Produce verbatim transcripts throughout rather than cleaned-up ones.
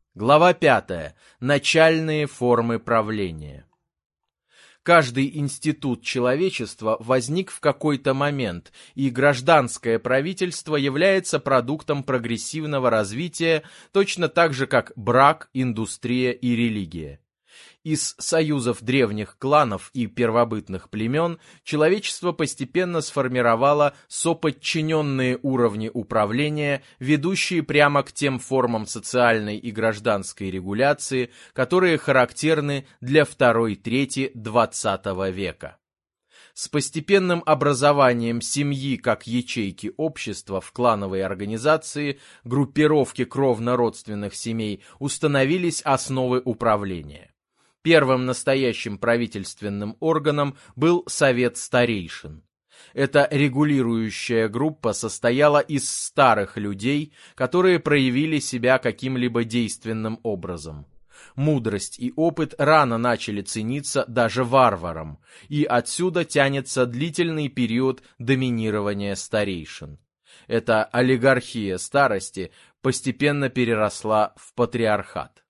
Глава пятая. Начальные формы правления. Каждый институт человечества возник в какой-то момент, и гражданское правительство является продуктом прогрессивного развития точно так же, как брак, индустрия и религия. Из союзов древних кланов и первобытных племен человечество постепенно сформировало соподчиненные уровни управления, ведущие прямо к тем формам социальной и гражданской регуляции, которые характерны для второй трети двадцатого века. С постепенным образованием семьи как ячейки общества в клановые организации, группировки кровно-родственных семей установились основы управления. Первым настоящим правительственным органом был Совет Старейшин. Эта регулирующая группа состояла из старых людей, которые проявили себя каким-либо действенным образом. Мудрость и опыт рано начали цениться даже варварам, и отсюда тянется длительный период доминирования старейшин. Эта олигархия старости постепенно переросла в патриархат.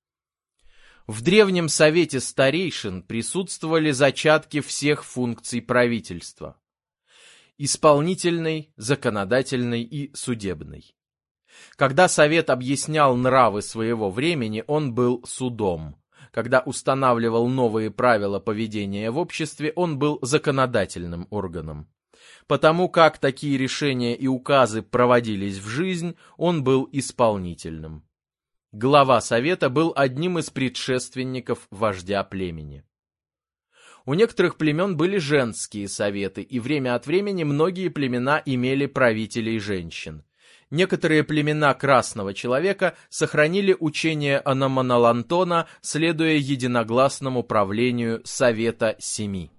В Древнем Совете Старейшин присутствовали зачатки всех функций правительства: исполнительной, законодательной и судебной. Когда Совет объяснял нравы своего времени, он был судом. Когда устанавливал новые правила поведения в обществе, он был законодательным органом. Потому как такие решения и указы проводились в жизнь, он был исполнительным. Глава совета был одним из предшественников вождя племени. У некоторых племен были женские советы, и время от времени многие племена имели правителей женщин. Некоторые племена Красного Человека сохранили учение Аноманалантона, следуя единогласному правлению Совета Семи.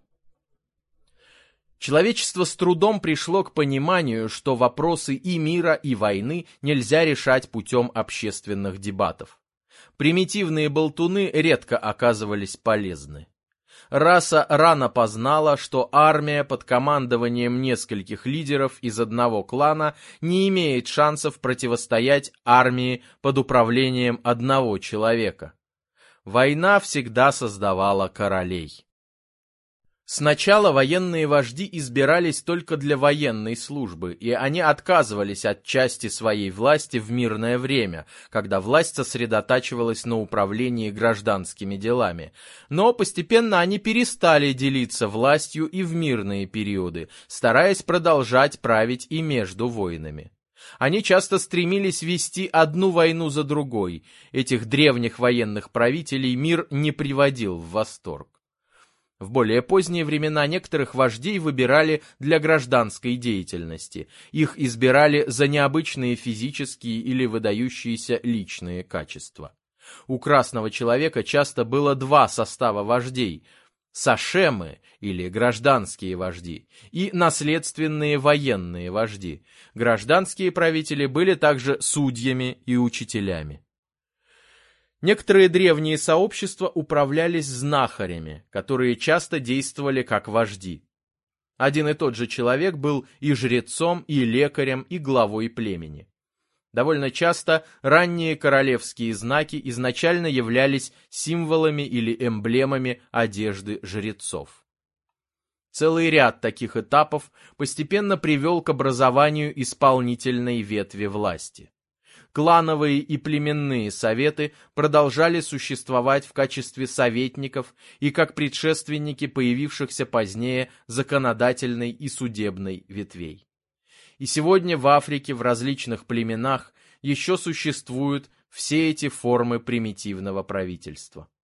Человечество с трудом пришло к пониманию, что вопросы и мира, и войны нельзя решать путем общественных дебатов. Примитивные болтуны редко оказывались полезны. Раса рано познала, что армия под командованием нескольких лидеров из одного клана не имеет шансов противостоять армии под управлением одного человека. Война всегда создавала королей. Сначала военные вожди избирались только для военной службы, и они отказывались от части своей власти в мирное время, когда власть сосредотачивалась на управлении гражданскими делами. Но постепенно они перестали делиться властью и в мирные периоды, стараясь продолжать править и между войнами. Они часто стремились вести одну войну за другой. Этих древних военных правителей мир не приводил в восторг. В более поздние времена некоторых вождей выбирали для гражданской деятельности. Их избирали за необычные физические или выдающиеся личные качества. У Красного Человека часто было два состава вождей: сашемы, или гражданские вожди, и наследственные военные вожди. Гражданские правители были также судьями и учителями. Некоторые древние сообщества управлялись знахарями, которые часто действовали как вожди. Один и тот же человек был и жрецом, и лекарем, и главой племени. Довольно часто ранние королевские знаки изначально являлись символами или эмблемами одежды жрецов. Целый ряд таких этапов постепенно привел к образованию исполнительной ветви власти. Клановые и племенные советы продолжали существовать в качестве советников и как предшественники появившихся позднее законодательной и судебной ветвей. И сегодня в Африке в различных племенах еще существуют все эти формы примитивного правительства.